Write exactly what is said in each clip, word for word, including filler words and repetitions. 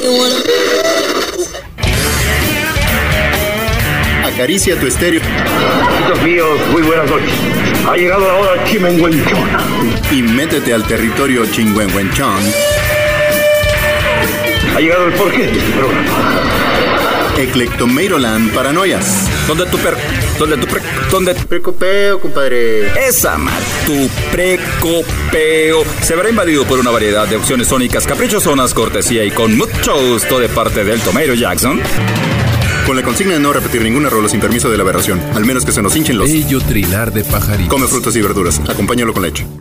Acaricia tu estéreo. Amigos míos, muy buenas noches. Ha llegado la hora chimenguenchona. Y métete al territorio chingüengüenchón. Ha llegado el porqué de este programa. Eclectomeiroland Paranoias. ¿Dónde tu per... ¿Dónde tu pre... ¿Dónde tu precopeo, compadre? Esa mal, tu precopeo se verá invadido por una variedad de opciones sónicas caprichosonas, cortesía y con mucho gusto de parte del Tomeiro Jackson. Con la consigna de no repetir ninguna rola sin permiso de la aberración, al menos que se nos hinchen los... Bello trinar de pajaritos. Come frutas y verduras, acompáñalo con leche.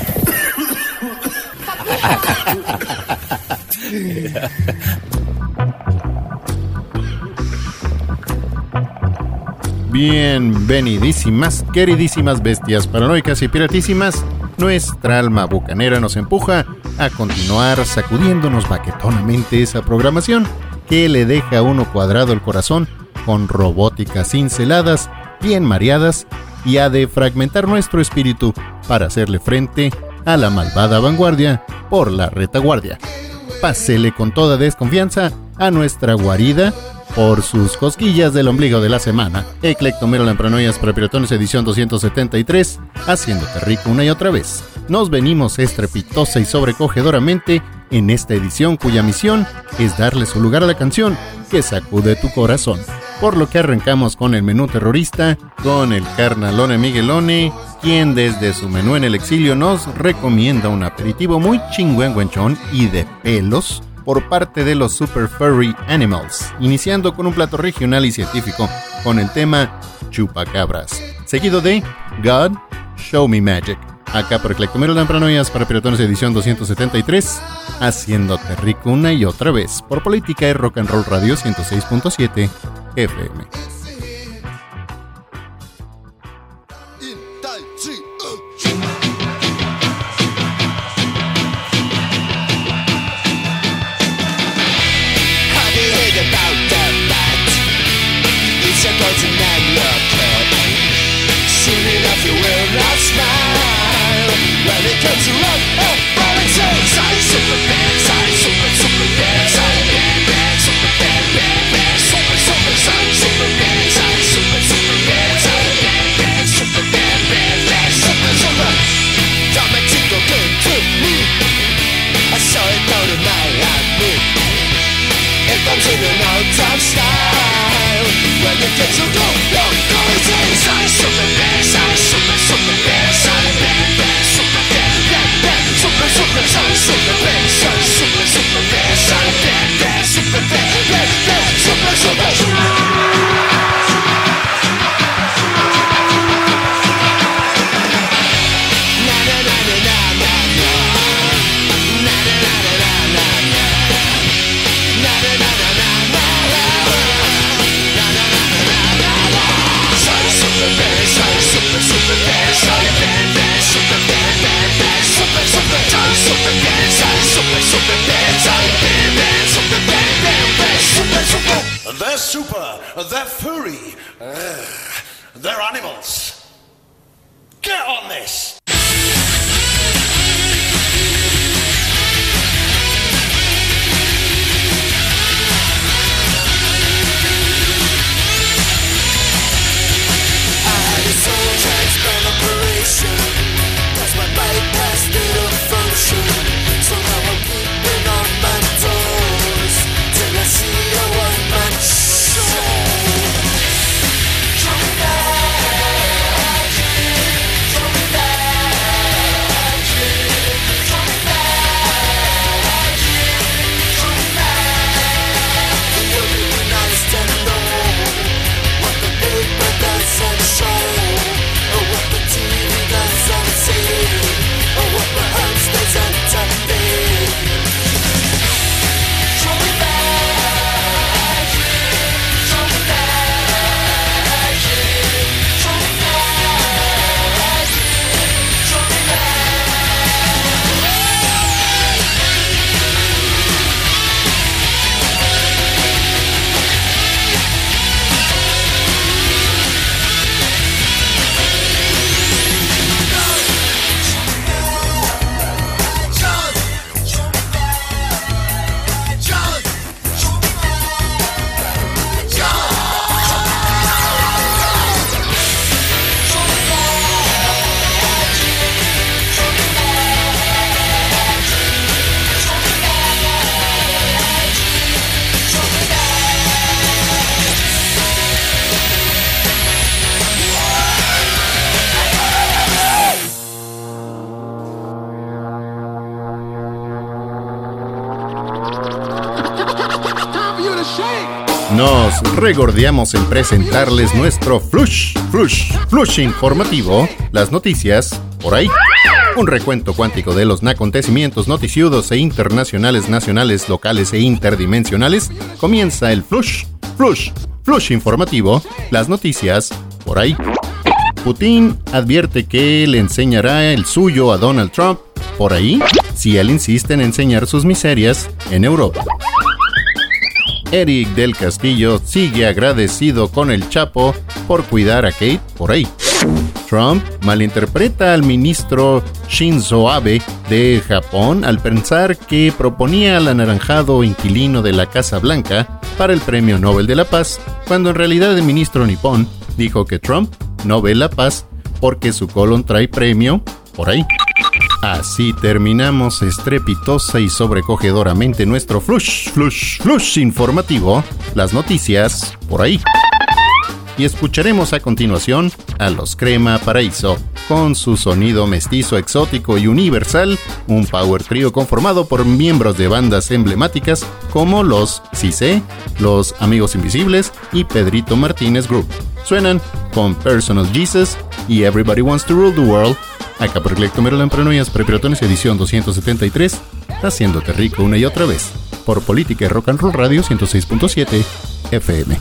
Bienvenidísimas, queridísimas bestias paranoicas y piratísimas. Nuestra alma bucanera nos empuja a continuar sacudiéndonos baquetonamente esa programación que le deja a uno cuadrado el corazón con robóticas cinceladas, bien mareadas, y ha de fragmentar nuestro espíritu para hacerle frente a la malvada vanguardia por la retaguardia. Pásele con toda desconfianza a nuestra guarida por sus cosquillas del ombligo de la semana. Eclectomeiroland Paranoias para Piratones edición doscientos setenta y tres, haciéndote rico una y otra vez. Nos venimos estrepitosa y sobrecogedoramente en esta edición cuya misión es darle su lugar a la canción que sacude tu corazón. Por lo que arrancamos con el menú terrorista, con el carnalone Miguelone, quien desde su menú en el exilio nos recomienda un aperitivo muy chingüengüenchón y de pelos por parte de los Super Furry Animals, iniciando con un plato regional y científico con el tema Chupacabras, seguido de God, Show Me Magic, acá por Eclectomeiroland Paranoias para Piratones edición doscientos setenta y tres, haciéndote rico una y otra vez por Política y Rock and Roll Radio ciento seis punto siete F M. They're super, they're furry, uh, they're animals. Get on this! I had a soul transplant operation. That's my bypass little function. So now I'm keeping on my toes till I see a one-man show. Show me that, show me that. Nos regordeamos en presentarles nuestro flush, flush, flush informativo, las noticias por ahí. Un recuento cuántico de los acontecimientos noticiudos e internacionales, nacionales, locales e interdimensionales. Comienza el flush, flush, flush informativo, las noticias por ahí. Putin advierte que le enseñará el suyo a Donald Trump por ahí si él insiste en enseñar sus miserias en Europa. Eric del Castillo sigue agradecido con el Chapo por cuidar a Kate por ahí. Trump malinterpreta al ministro Shinzo Abe de Japón al pensar que proponía al anaranjado inquilino de la Casa Blanca para el Premio Nobel de la Paz, cuando en realidad el ministro nipón dijo que Trump no ve la paz porque su colon trae premio por ahí. Así terminamos estrepitosa y sobrecogedoramente nuestro flush, flush, flush informativo, las noticias por ahí. Y escucharemos a continuación a los Crema Paraíso, con su sonido mestizo, exótico y universal, un power trio conformado por miembros de bandas emblemáticas como los Cissé, los Amigos Invisibles y Pedrito Martínez Group. Suenan con Personal Jesus y Everybody Wants to Rule the World. Acá por Glectomerolan Prenoias Prepriotones edición doscientos setenta y tres, haciéndote rico una y otra vez, por Política y Rock and Roll Radio ciento seis punto siete F M.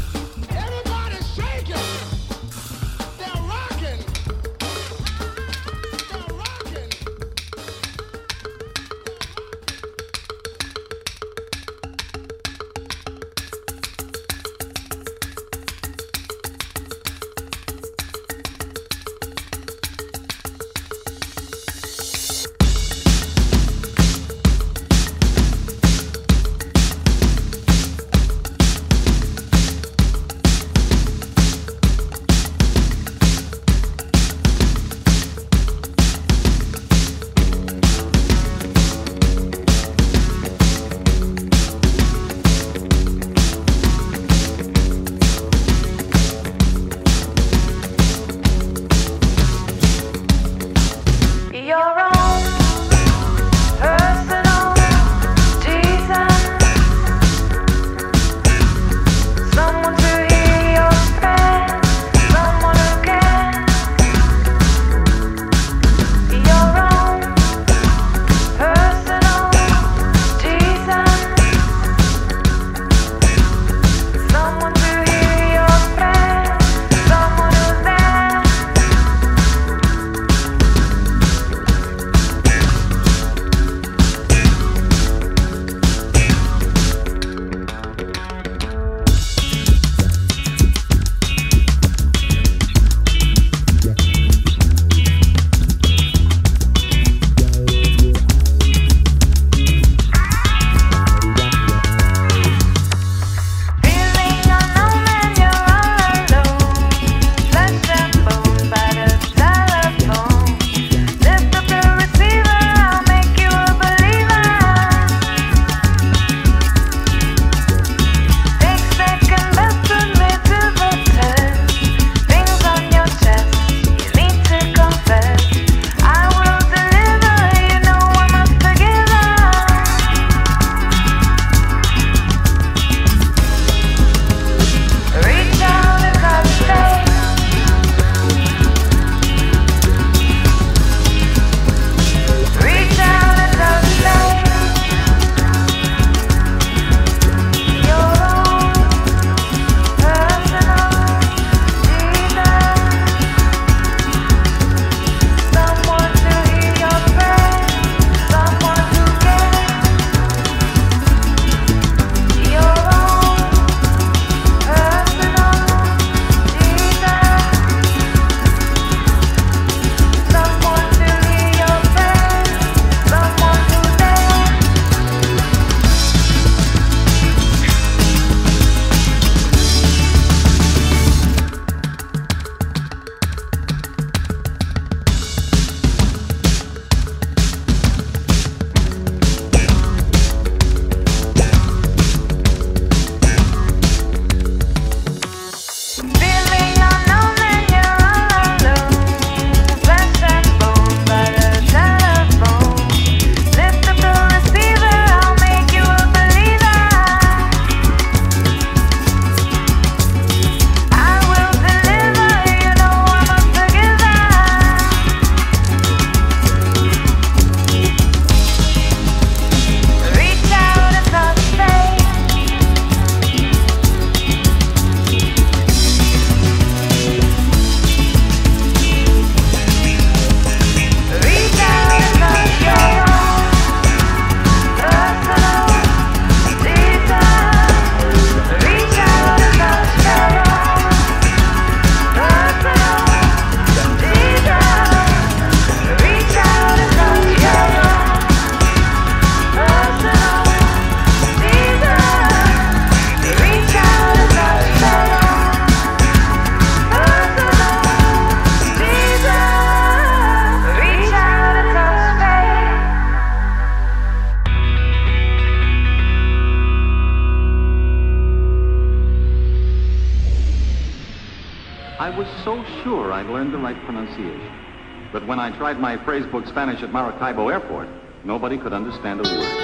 was so sure I'd learned the right pronunciation. But when I tried my phrasebook Spanish at Maracaibo Airport, nobody could understand a word.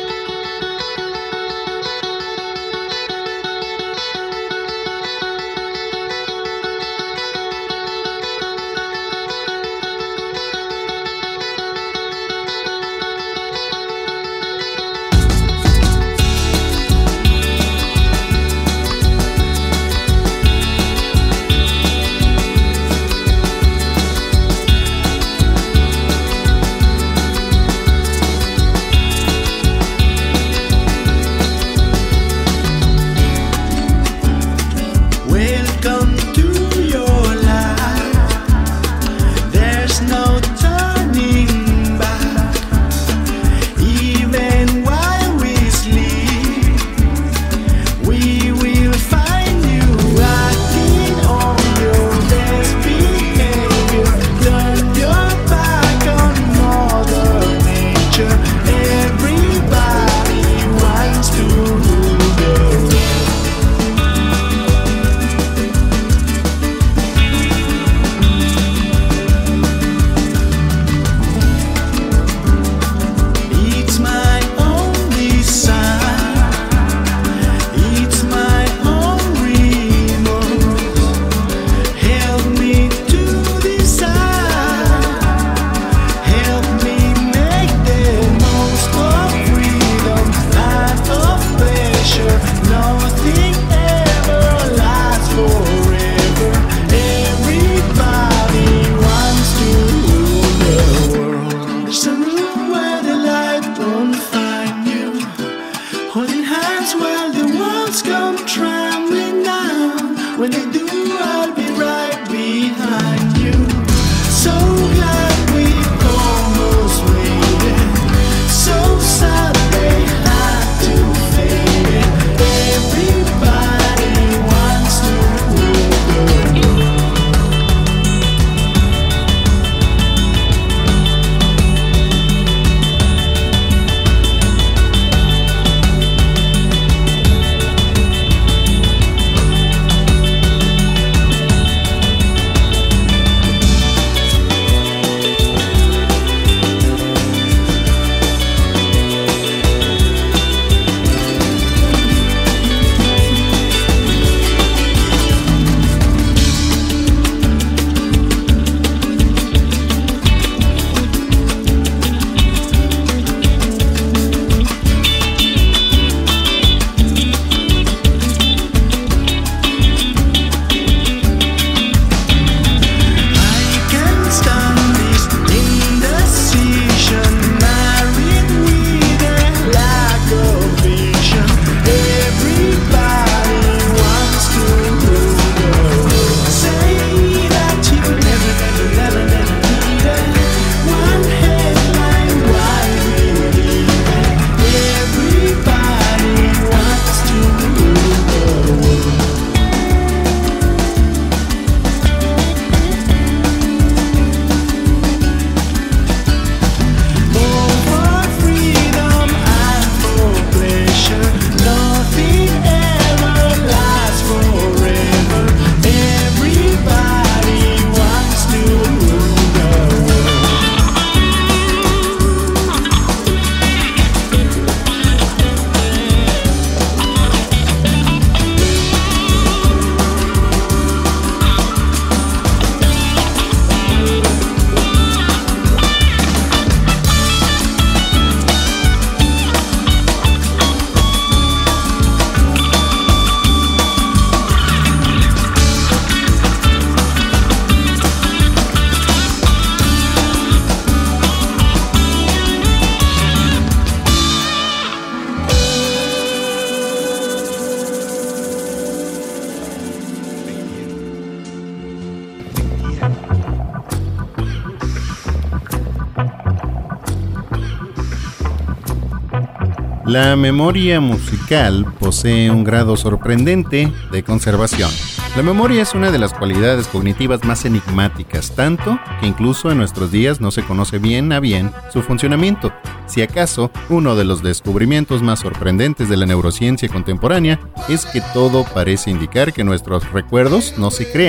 La memoria musical posee un grado sorprendente de conservación. La memoria es una de las cualidades cognitivas más enigmáticas, tanto que incluso en nuestros días no se conoce bien a bien su funcionamiento. Si acaso, uno de los descubrimientos más sorprendentes de la neurociencia contemporánea es que todo parece indicar que nuestros recuerdos no se crean,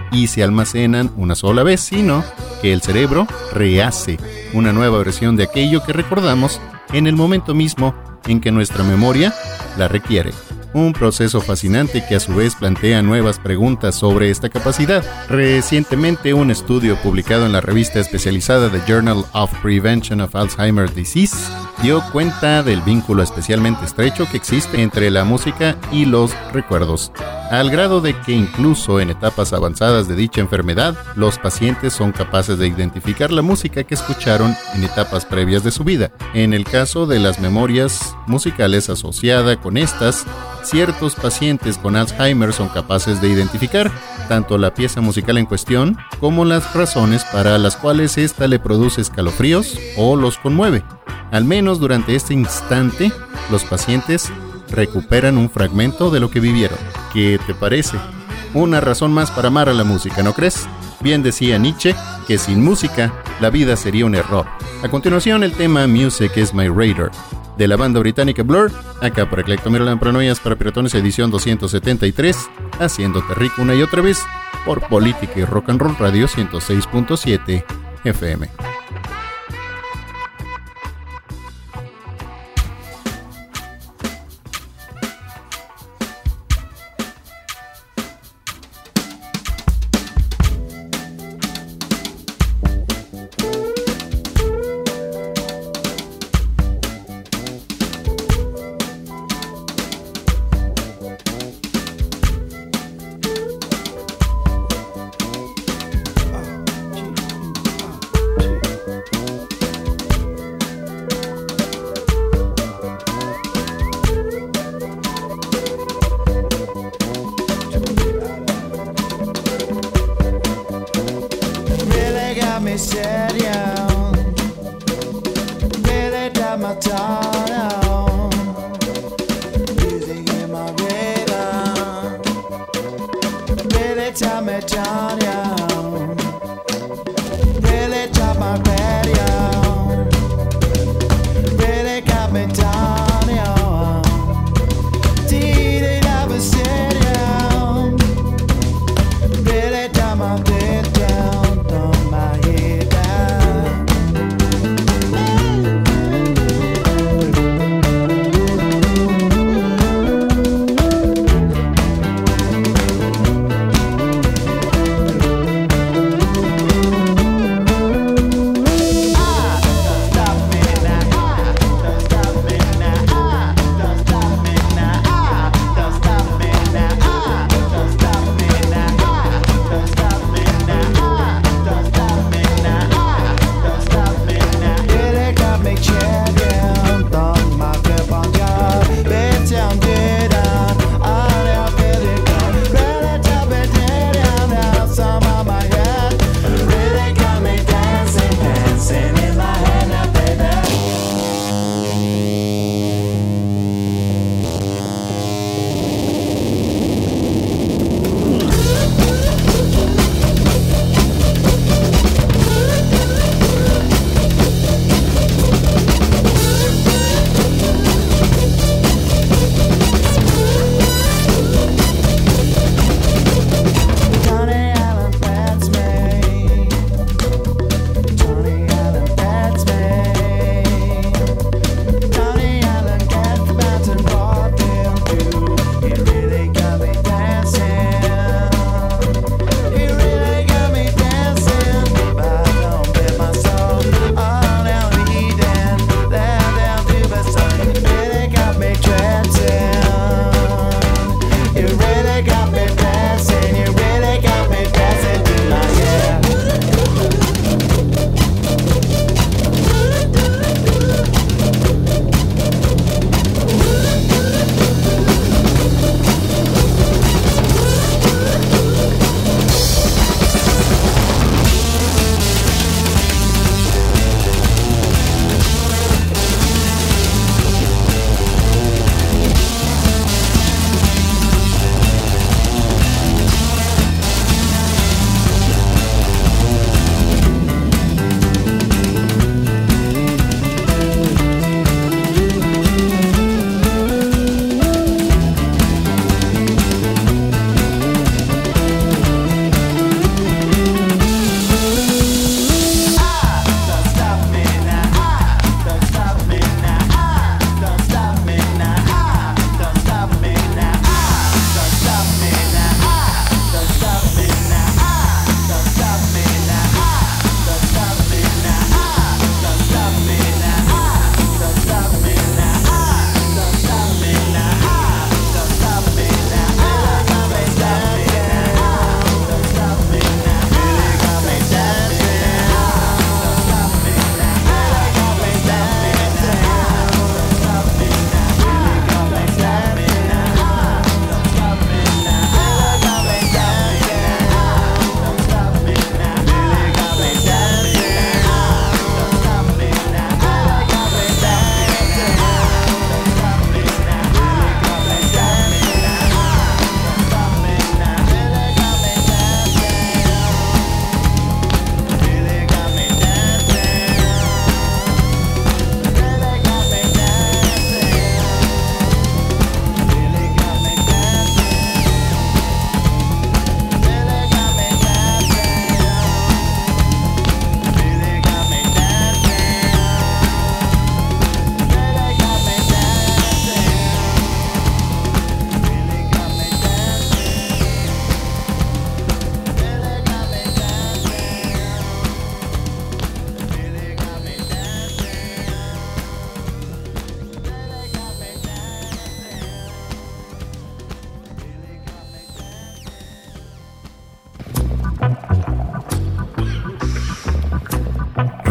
y se almacenan una sola vez, sino que el cerebro rehace una nueva versión de aquello que recordamos en el momento mismo en que nuestra memoria la requiere. Un proceso fascinante que a su vez plantea nuevas preguntas sobre esta capacidad. Recientemente, un estudio publicado en la revista especializada The Journal of Prevention of Alzheimer's Disease dio cuenta del vínculo especialmente estrecho que existe entre la música y los recuerdos, al grado de que incluso en etapas avanzadas de dicha enfermedad, los pacientes son capaces de identificar la música que escucharon en etapas previas de su vida. En el caso de las memorias musicales asociadas con estas, ciertos pacientes con Alzheimer son capaces de identificar tanto la pieza musical en cuestión como las razones para las cuales ésta le produce escalofríos o los conmueve. Al menos durante este instante, los pacientes recuperan un fragmento de lo que vivieron. ¿Qué te parece? Una razón más para amar a la música, ¿no crees? Bien decía Nietzsche que sin música la vida sería un error. A continuación, el tema Music is My Radar, de la banda británica Blur, acá por Eclecto Maryland Paranoias para Piratones edición doscientos setenta y tres, haciéndote rico una y otra vez por Política y Rock and Roll Radio ciento seis punto siete F M.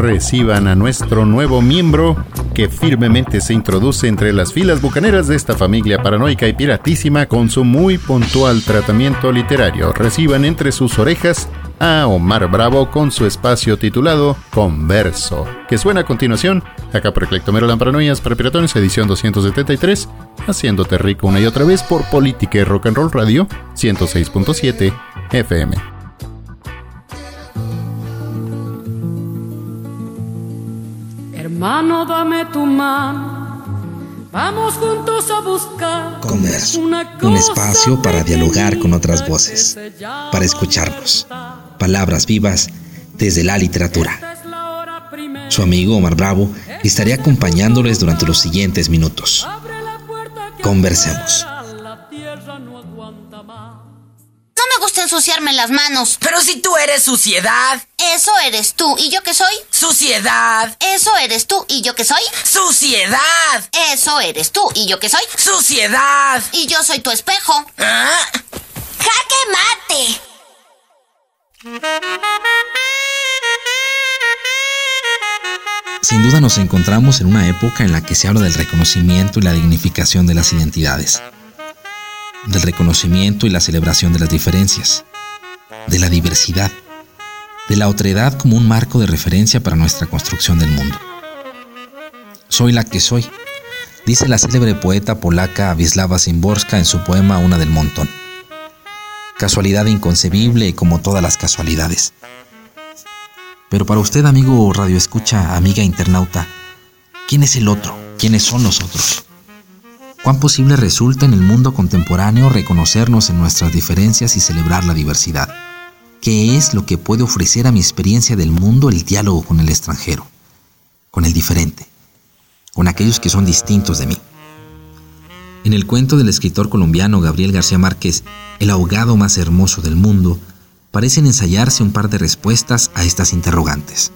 reciban a nuestro nuevo miembro que firmemente se introduce entre las filas bucaneras de esta familia paranoica y piratísima con su muy puntual tratamiento literario. Reciban entre sus orejas a Omar Bravo con su espacio titulado Converso, que suena a continuación, acá por Eclectomero Paranoias para Piratones, edición doscientos setenta y tres, haciéndote rico una y otra vez por Política y Rock and Roll Radio ciento seis punto siete F M. Hermano, dame tu mano, vamos juntos a buscar Converso, un espacio para dialogar con otras voces, para escucharnos, palabras vivas desde la literatura. Su amigo Omar Bravo estará acompañándoles durante los siguientes minutos. Conversemos. No me gusta ensuciarme las manos. Pero si tú eres suciedad. Eso eres tú. ¿Y yo qué soy? Suciedad. Eso eres tú. ¿Y yo qué soy? Suciedad. Eso eres tú. ¿Y yo qué soy? Suciedad. Y yo soy tu espejo. ¿Ah? ¡Jaque mate! Sin duda nos encontramos en una época en la que se habla del reconocimiento y la dignificación de las identidades, del reconocimiento y la celebración de las diferencias, de la diversidad, de la otredad como un marco de referencia para nuestra construcción del mundo. Soy la que soy, dice la célebre poeta polaca Wisława Szymborska en su poema Una del montón. Casualidad inconcebible como todas las casualidades. Pero para usted, amigo radioescucha, amiga internauta, ¿quién es el otro? ¿Quiénes son los otros? ¿Cuán posible resulta en el mundo contemporáneo reconocernos en nuestras diferencias y celebrar la diversidad? ¿Qué es lo que puede ofrecer a mi experiencia del mundo el diálogo con el extranjero, con el diferente, con aquellos que son distintos de mí? En el cuento del escritor colombiano Gabriel García Márquez, El ahogado más hermoso del mundo, parecen ensayarse un par de respuestas a estas interrogantes.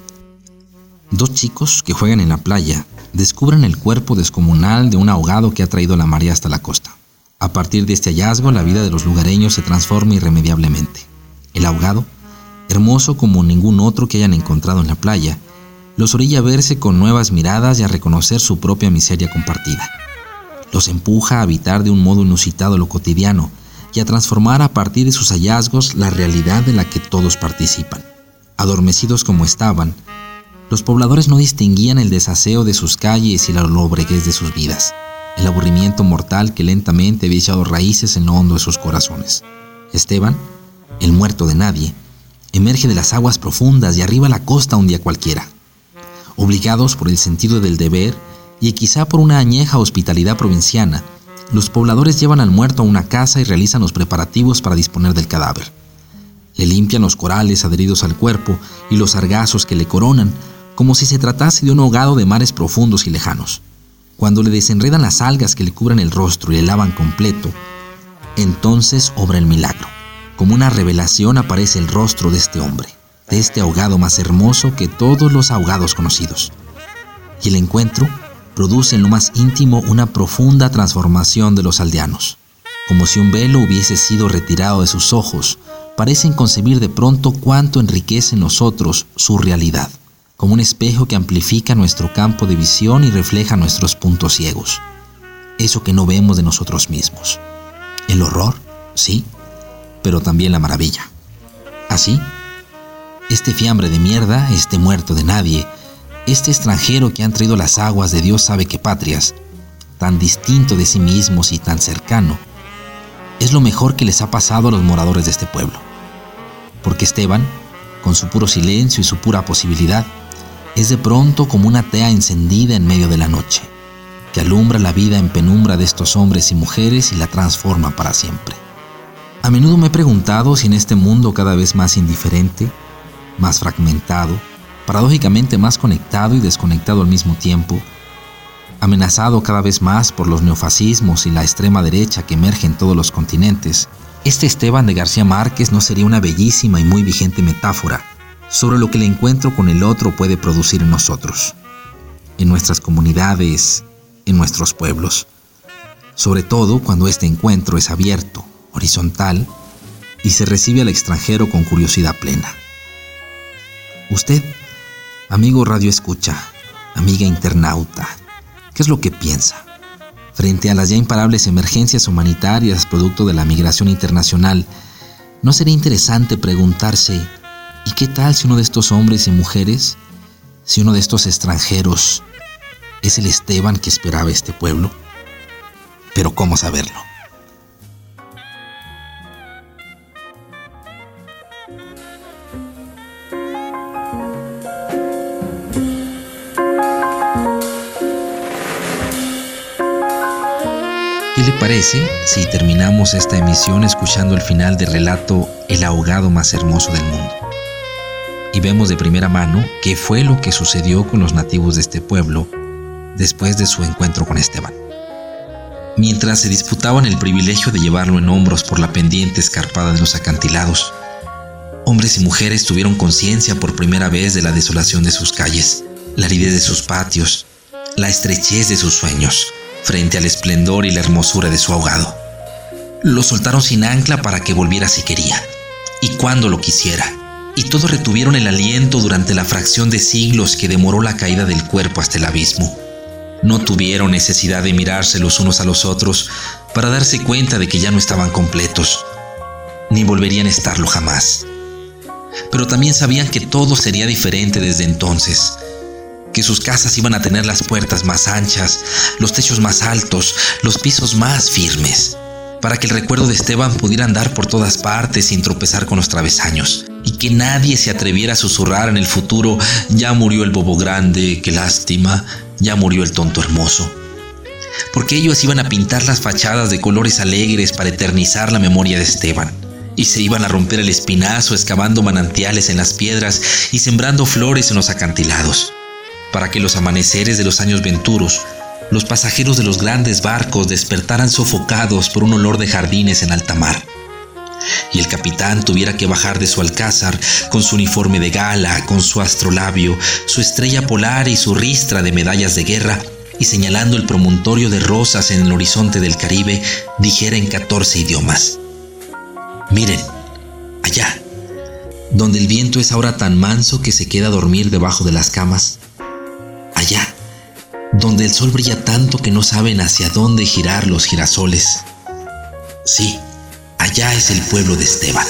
Dos chicos que juegan en la playa descubren el cuerpo descomunal de un ahogado que ha traído la marea hasta la costa. A partir de este hallazgo, la vida de los lugareños se transforma irremediablemente. El ahogado, hermoso como ningún otro que hayan encontrado en la playa, los orilla a verse con nuevas miradas y a reconocer su propia miseria compartida. Los empuja a habitar de un modo inusitado lo cotidiano y a transformar a partir de sus hallazgos la realidad de la que todos participan. Adormecidos como estaban, los pobladores no distinguían el desaseo de sus calles y la lobreguez de sus vidas, el aburrimiento mortal que lentamente había echado raíces en lo hondo de sus corazones. Esteban, el muerto de nadie, emerge de las aguas profundas y arriba a la costa un día cualquiera. Obligados por el sentido del deber y quizá por una añeja hospitalidad provinciana, los pobladores llevan al muerto a una casa y realizan los preparativos para disponer del cadáver. Le limpian los corales adheridos al cuerpo y los sargazos que le coronan, como si se tratase de un ahogado de mares profundos y lejanos. Cuando le desenredan las algas que le cubren el rostro y le lavan completo, entonces obra el milagro. Como una revelación aparece el rostro de este hombre, de este ahogado más hermoso que todos los ahogados conocidos. Y el encuentro produce en lo más íntimo una profunda transformación de los aldeanos. Como si un velo hubiese sido retirado de sus ojos, parecen concebir de pronto cuánto enriquece en nosotros su realidad, como un espejo que amplifica nuestro campo de visión y refleja nuestros puntos ciegos. Eso que no vemos de nosotros mismos. El horror, sí, pero también la maravilla. Así, este fiambre de mierda, este muerto de nadie, este extranjero que han traído las aguas de Dios sabe qué patrias, tan distinto de sí mismos y tan cercano, es lo mejor que les ha pasado a los moradores de este pueblo. Porque Esteban, con su puro silencio y su pura posibilidad, es de pronto como una tea encendida en medio de la noche, que alumbra la vida en penumbra de estos hombres y mujeres y la transforma para siempre. A menudo me he preguntado si en este mundo cada vez más indiferente, más fragmentado, paradójicamente más conectado y desconectado al mismo tiempo, amenazado cada vez más por los neofascismos y la extrema derecha que emerge en todos los continentes, este Esteban de García Márquez no sería una bellísima y muy vigente metáfora sobre lo que el encuentro con el otro puede producir en nosotros, en nuestras comunidades, en nuestros pueblos, sobre todo cuando este encuentro es abierto, horizontal y se recibe al extranjero con curiosidad plena. Usted, Amigo Radio Escucha, amiga internauta, ¿qué es lo que piensa? Frente a las ya imparables emergencias humanitarias producto de la migración internacional, ¿no sería interesante preguntarse, ¿y qué tal si uno de estos hombres y mujeres, si uno de estos extranjeros es el Esteban que esperaba este pueblo? Pero ¿cómo saberlo? ¿Qué le parece si terminamos esta emisión escuchando el final del relato El ahogado más hermoso del mundo? Y vemos de primera mano qué fue lo que sucedió con los nativos de este pueblo después de su encuentro con Esteban. Mientras se disputaban el privilegio de llevarlo en hombros por la pendiente escarpada de los acantilados, hombres y mujeres tuvieron conciencia por primera vez de la desolación de sus calles, la aridez de sus patios, la estrechez de sus sueños, frente al esplendor y la hermosura de su ahogado. Lo soltaron sin ancla para que volviera si quería, y cuando lo quisiera, y todos retuvieron el aliento durante la fracción de siglos que demoró la caída del cuerpo hasta el abismo. No tuvieron necesidad de mirarse los unos a los otros para darse cuenta de que ya no estaban completos, ni volverían a estarlo jamás. Pero también sabían que todo sería diferente desde entonces, que sus casas iban a tener las puertas más anchas, los techos más altos, los pisos más firmes, para que el recuerdo de Esteban pudiera andar por todas partes sin tropezar con los travesaños, y que nadie se atreviera a susurrar en el futuro: ya murió el bobo grande, qué lástima, ya murió el tonto hermoso. Porque ellos iban a pintar las fachadas de colores alegres para eternizar la memoria de Esteban, y se iban a romper el espinazo excavando manantiales en las piedras y sembrando flores en los acantilados, para que los amaneceres de los años venturos, los pasajeros de los grandes barcos despertaran sofocados por un olor de jardines en alta mar, y el capitán tuviera que bajar de su alcázar con su uniforme de gala, con su astrolabio, su estrella polar y su ristra de medallas de guerra, y señalando el promontorio de rosas en el horizonte del Caribe, dijera en catorce idiomas: miren, allá, donde el viento es ahora tan manso que se queda a dormir debajo de las camas, allá, donde el sol brilla tanto que no saben hacia dónde girar los girasoles. Sí, allá es el pueblo de Esteban.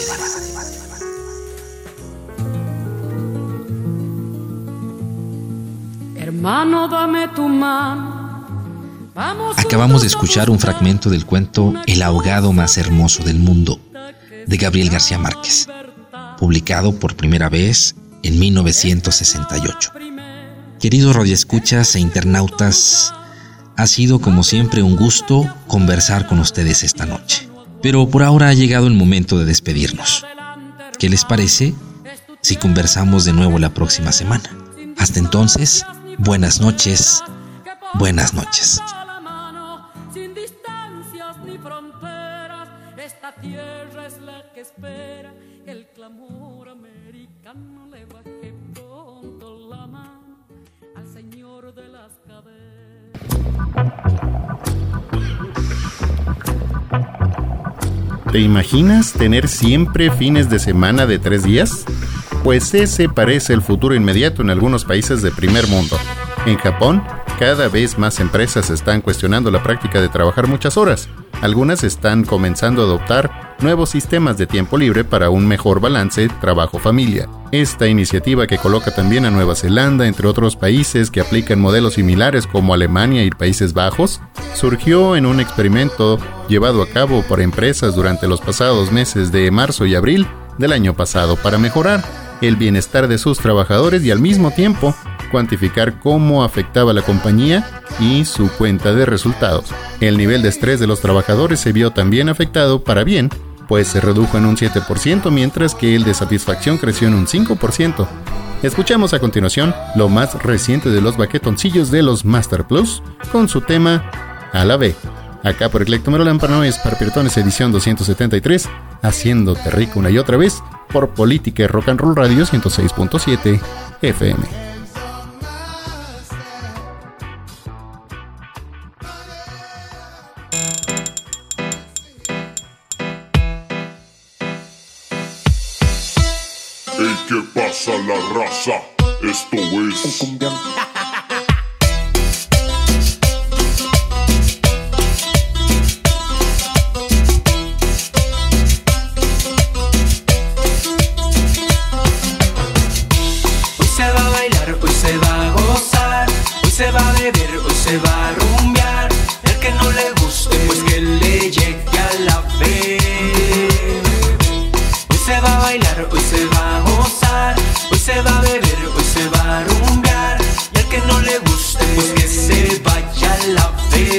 Hermano, dame tu mano. Vamos. Acabamos de escuchar un fragmento del cuento El ahogado más hermoso del mundo, de Gabriel García Márquez, publicado por primera vez en mil novecientos sesenta y ocho. Queridos radioescuchas e internautas, ha sido como siempre un gusto conversar con ustedes esta noche. Pero por ahora ha llegado el momento de despedirnos. ¿Qué les parece si conversamos de nuevo la próxima semana? Hasta entonces, buenas noches, buenas noches. Sin distancias ni fronteras, esta tierra es la que espera que el clamor americano le baje pronto la mano al señor de las caderas. ¿Te imaginas tener siempre fines de semana de tres días? Pues ese parece el futuro inmediato en algunos países de primer mundo. En Japón, cada vez más empresas están cuestionando la práctica de trabajar muchas horas. Algunas están comenzando a adoptar nuevos sistemas de tiempo libre para un mejor balance trabajo-familia. Esta iniciativa, que coloca también a Nueva Zelanda, entre otros países que aplican modelos similares como Alemania y Países Bajos, surgió en un experimento llevado a cabo por empresas durante los pasados meses de marzo y abril del año pasado para mejorar el bienestar de sus trabajadores y al mismo tiempo cuantificar cómo afectaba a la compañía y su cuenta de resultados. El nivel de estrés de los trabajadores se vio también afectado para bien, pues se redujo en un siete por ciento, mientras que el de satisfacción creció en un cinco por ciento. Escuchamos a continuación lo más reciente de los baquetoncillos de los Master Plus con su tema A la B. Acá por Eclectomerolan Paranoias Parpirtones edición doscientos setenta y tres, haciéndote rico una y otra vez por Política y Rock and Roll Radio ciento seis punto siete F M. ¿Y qué pasa la raza? Esto es un cumbión. Hoy se va a bailar, hoy se va a gozar, hoy se va a beber, hoy se va a rumbear. El que no le guste, pues que le llegue a la vez. Hoy se va a bailar, hoy se va a gozar, hoy se va a beber, hoy se va a rumbear. Y al que no le guste, pues que se vaya a la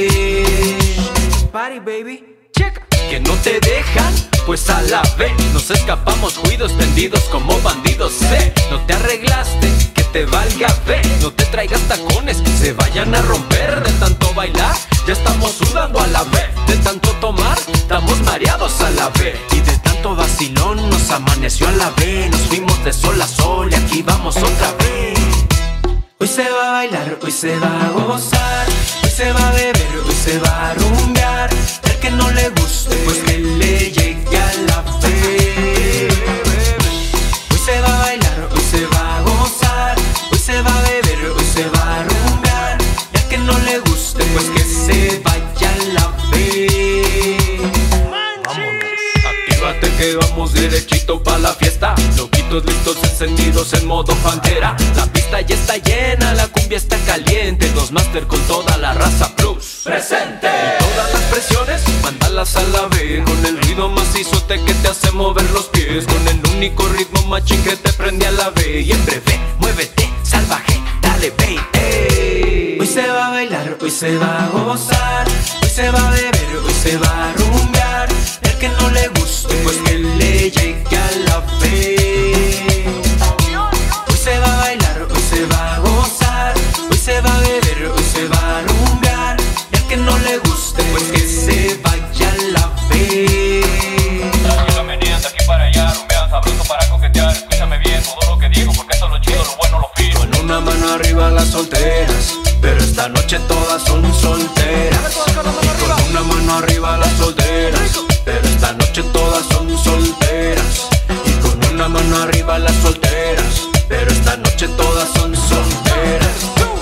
vez. Party, baby. Check. Que no te dejan, pues a la vez nos escapamos juidos tendidos como bandidos. Sé, no te arreglaste, que te valga ve. No te traigas tacones, se vayan a romper. De tanto bailar, ya estamos sudando a la vez. De tanto tomar, estamos mareados a la vez. Y de tanto vacilón nos amaneció a la vez. Nos fuimos de sol a sol y aquí vamos otra vez. Hoy se va a bailar, hoy se va a gozar, hoy se va a beber, hoy se va a rumbear. El que no le guste, pues que le llegue a la vez. Hoy se va a bailar, hoy se va a gozar, hoy se va a beber, hoy se va a rumbear. Y al que no le guste, pues que se vaya a la vez. Vámonos, actívate que vamos derechito pa' la fiesta. Loquitos listos encendidos en modo pantera. La pista ya está llena, la cumbia está caliente. Los máster con toda la raza plus presente. Y todas las presiones, mándalas a la vez. Con el ruido macizote que te hace mover los pies. Con el único ritmo machín que te prende a la vez. Y en breve, muévete, salvaje, dale baby. Hoy se va a bailar, hoy se va a gozar, hoy se va a beber, hoy se va a rumbear. El que no le guste, pues que le llegue a la vez. Hoy se va a bailar, hoy se va a gozar, hoy se va a beber, hoy se va a rumbear. Y al que no le guste, pues que se vaya a la vez. Sígame de aquí para allá, rumbean sabroso para coquetear. Escúchame bien todo lo que digo, porque esto es lo chido, lo bueno, lo fino. Con una mano arriba las solteras, pero esta noche todas son solteras. Y con una mano arriba las solteras, pero esta noche todas son solteras. Y con una mano arriba las solteras, pero esta noche todas son solteras.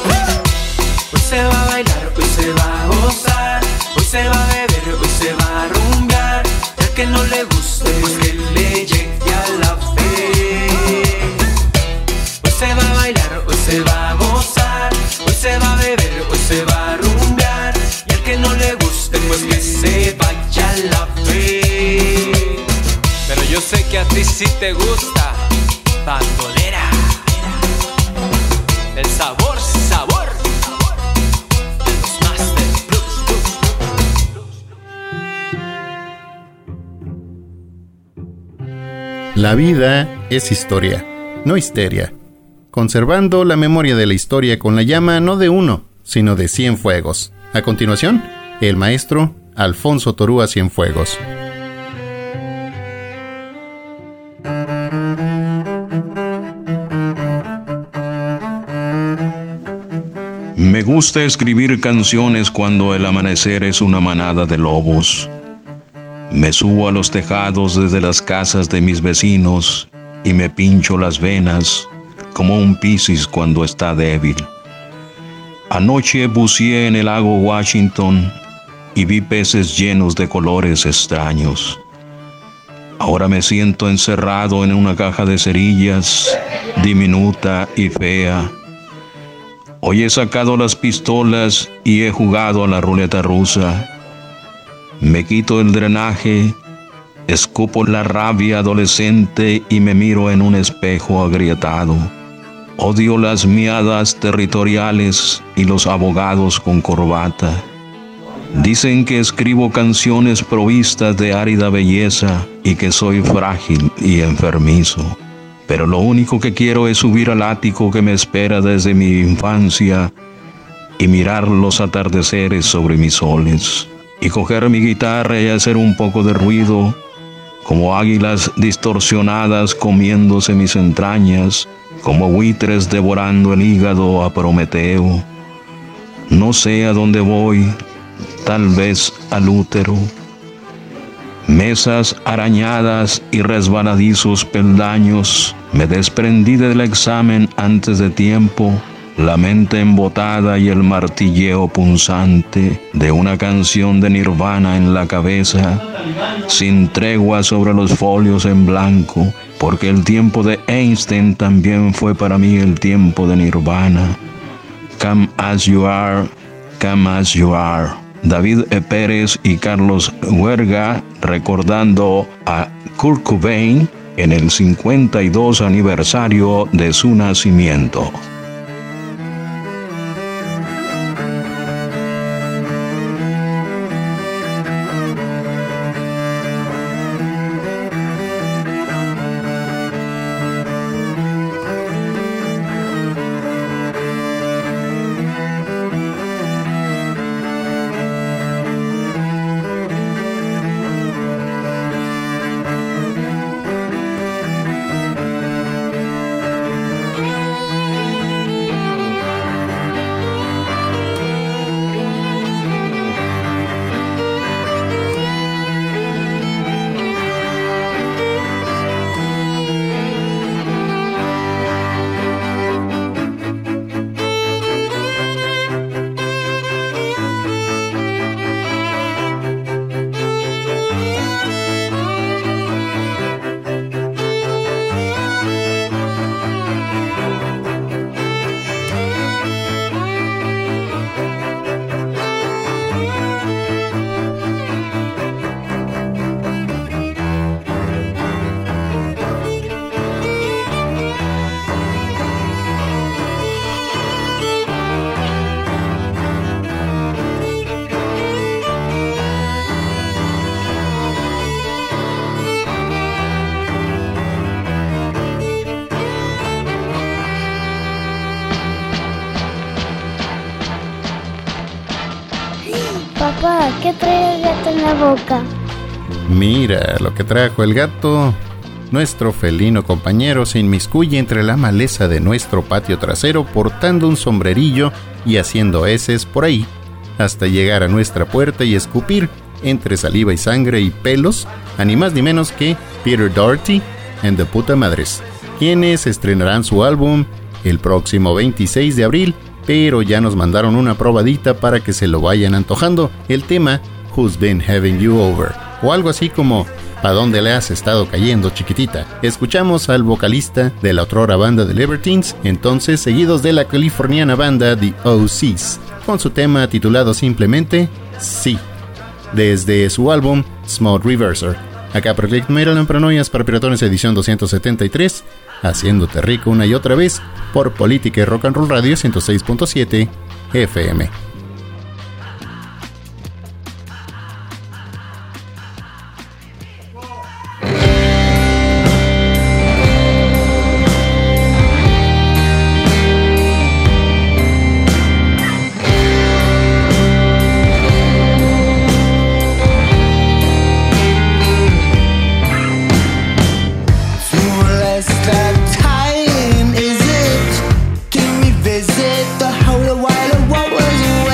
Hoy se va a bailar, hoy se va a gozar, hoy se va a beber, hoy se va a rumbear. El que no le guste, pues que le llegue a la vez. Hoy se va a bailar, hoy se va a gozar, hoy se va a beber, hoy se va a rumbear. Y al que no le guste, pues que se vaya a la vez. Pero yo sé que a ti sí te gusta bandolera. El sabor, sabor de los Master Blues. La vida es historia, no histeria. Conservando la memoria de la historia con la llama no de uno, sino de cien fuegos. A continuación, el maestro Alfonso Torúa Cienfuegos. Me gusta escribir canciones cuando el amanecer es una manada de lobos. Me subo a los tejados desde las casas de mis vecinos y me pincho las venas como un piscis cuando está débil. Anoche buceé en el lago Washington y vi peces llenos de colores extraños. Ahora me siento encerrado en una caja de cerillas, diminuta y fea. Hoy he sacado las pistolas y he jugado a la ruleta rusa. Me quito el drenaje, escupo la rabia adolescente y me miro en un espejo agrietado. Odio las miadas territoriales y los abogados con corbata. Dicen que escribo canciones provistas de árida belleza y que soy frágil y enfermizo. Pero lo único que quiero es subir al ático que me espera desde mi infancia y mirar los atardeceres sobre mis soles. Y coger mi guitarra y hacer un poco de ruido, como águilas distorsionadas comiéndose mis entrañas, como buitres devorando el hígado a Prometeo. No sé a dónde voy, tal vez al útero. mesas arañadas y resbaladizos peldaños. Me desprendí del examen antes de tiempo, la mente embotada y el martilleo punzante de una canción de Nirvana en la cabeza, sin tregua sobre los folios en blanco, porque el tiempo de Einstein también fue para mí el tiempo de Nirvana. Come as you are, come as you are. David E. Pérez y Carlos Huerga recordando a Kurt Cobain en el cincuenta y dos aniversario de su nacimiento. Papá, ¿qué trae el gato en la boca? Mira lo que trajo el gato. Nuestro felino compañero se inmiscuye entre la maleza de nuestro patio trasero portando un sombrerillo y haciendo heces por ahí, hasta llegar a nuestra puerta y escupir, entre saliva y sangre y pelos, a ni más ni menos que Peter Doherty and the Puta Madres, quienes estrenarán su álbum el próximo veintiséis de abril, pero ya nos mandaron una probadita para que se lo vayan antojando, el tema Who's Been Having You Over, o algo así como ¿Pa' dónde le has estado cayendo, chiquitita? Escuchamos al vocalista de la otrora banda The Libertines, entonces seguidos de la californiana banda The O Cs, con su tema titulado simplemente Sí, desde su álbum Smooth Reverser. Acá por Click Maryland Paranoias para Piratones edición doscientos setenta y tres, haciéndote rico una y otra vez por Política y Rock and Roll Radio ciento seis punto siete F M. Time is it? Can we visit the holy while what was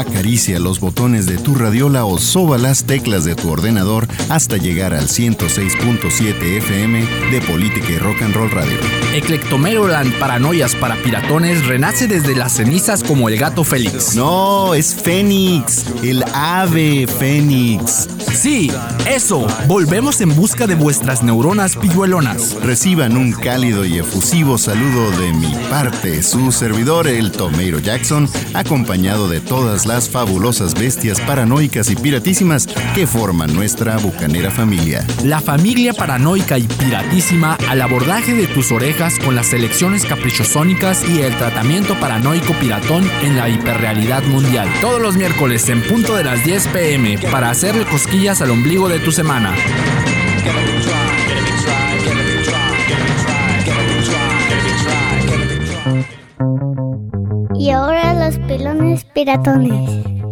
Acaricia los botones de tu radiola o soba las teclas de tu ordenador hasta llegar al ciento seis punto siete F M de Política y Rock and Roll Radio. Eclectomeroland Paranoias para Piratones renace desde las cenizas como el gato Félix. No, es Fénix, el ave Fénix. Sí, eso, volvemos en busca de vuestras neuronas pilluelonas. Reciban un cálido y efusivo saludo de mi parte, su servidor, el Tomeiro Jackson, acompañado de todas las fabulosas bestias paranoicas y piratísimas que forman nuestra bucanera familia. La familia paranoica y piratísima al abordaje de tus orejas con las selecciones caprichosónicas y el tratamiento paranoico piratón en la hiperrealidad mundial. Todos los miércoles en punto de las diez pe eme para hacerle cosquillas al ombligo de tu semana. Y ahora los pelones piratones.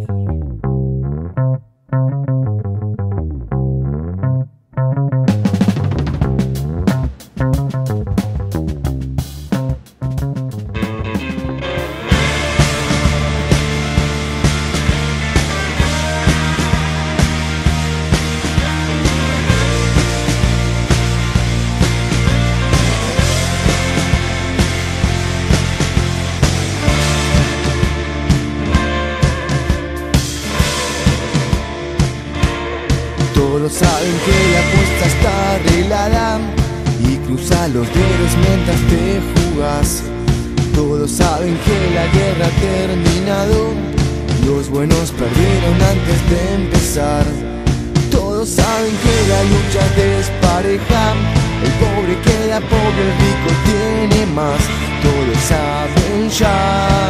Todos saben que la apuesta está arreglada y cruza los dedos mientras te jugás. Todos saben que la guerra ha terminado, los buenos perdieron antes de empezar. Todos saben que la lucha es despareja, el pobre queda pobre, el rico tiene más. Todos saben ya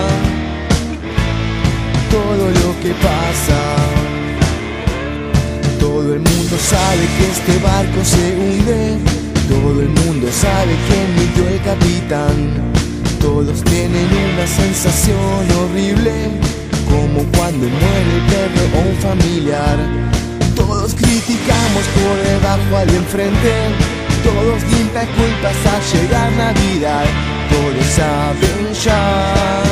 todo lo que pasa. Todo el mundo sabe que este barco se hunde, todo el mundo sabe quién mintió el capitán. Todos tienen una sensación horrible, como cuando muere el perro o un familiar. Todos criticamos por debajo al de enfrente, todos limpian culpas al llegar Navidad. Todos saben ya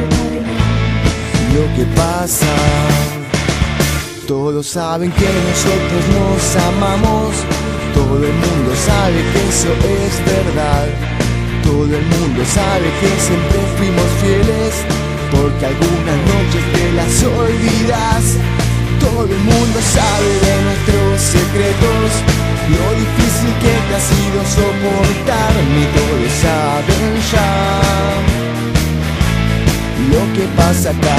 lo que pasa. Todos saben que nosotros nos amamos, todo el mundo sabe que eso es verdad. Todo el mundo sabe que siempre fuimos fieles, porque algunas noches te las olvidas. Todo el mundo sabe de nuestros secretos, lo difícil que te ha sido soportarme. Todos saben ya lo que pasa acá.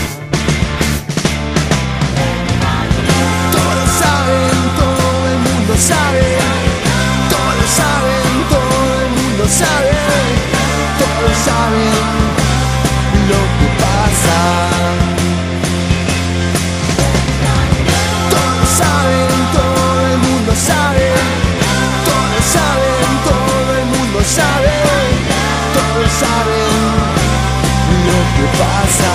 Todo el mundo sabe, todos saben, todo el mundo sabe, todos saben lo que pasa. Todos saben, todo el mundo sabe, todos saben, todo el mundo sabe, todos saben lo que pasa.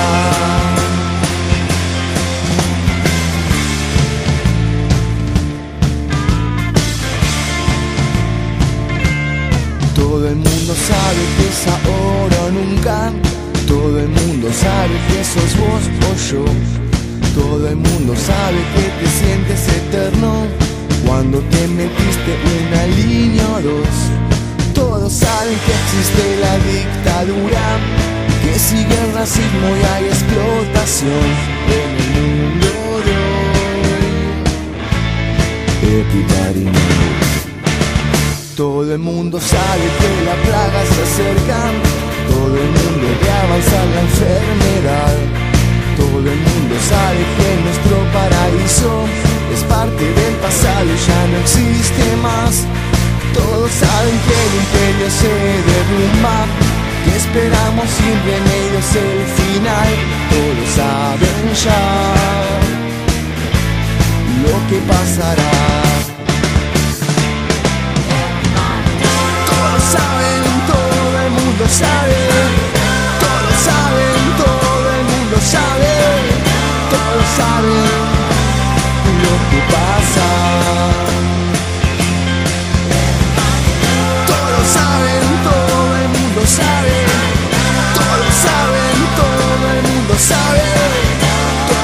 Todo el mundo sabe que es ahora o nunca, todo el mundo sabe que sos vos o yo. Todo el mundo sabe que te sientes eterno cuando te metiste una línea o dos. Todos saben que existe la dictadura, que sigue el racismo y hay explotación en el mundo de hoy. Everybody knows. Todo el mundo sabe que la plaga se acerca, todo el mundo ve avanzar la enfermedad. Todo el mundo sabe que nuestro paraíso es parte del pasado y ya no existe más. Todos saben que el imperio se derrumba, que esperamos sin remedios el final. Todos saben ya lo que pasará. Saben, todo el mundo sabe, todos saben, todo el mundo sabe, todos saben lo que pasa. Todos saben, todo el mundo sabe, todos saben, todo el mundo sabe,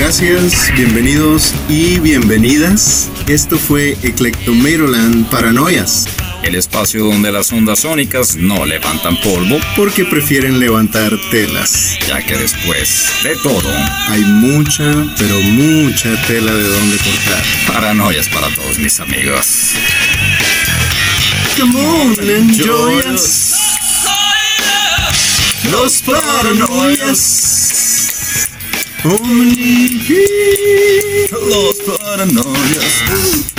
Gracias, bienvenidos y bienvenidas. Esto fue Eclectomeroland Paranoias. El espacio donde las ondas sónicas no levantan polvo porque prefieren levantar telas. Ya que después de todo hay mucha, pero mucha tela de donde cortar. Paranoias para todos mis amigos. Come on, enjoy us. Los paranoias. Only Los paranoias.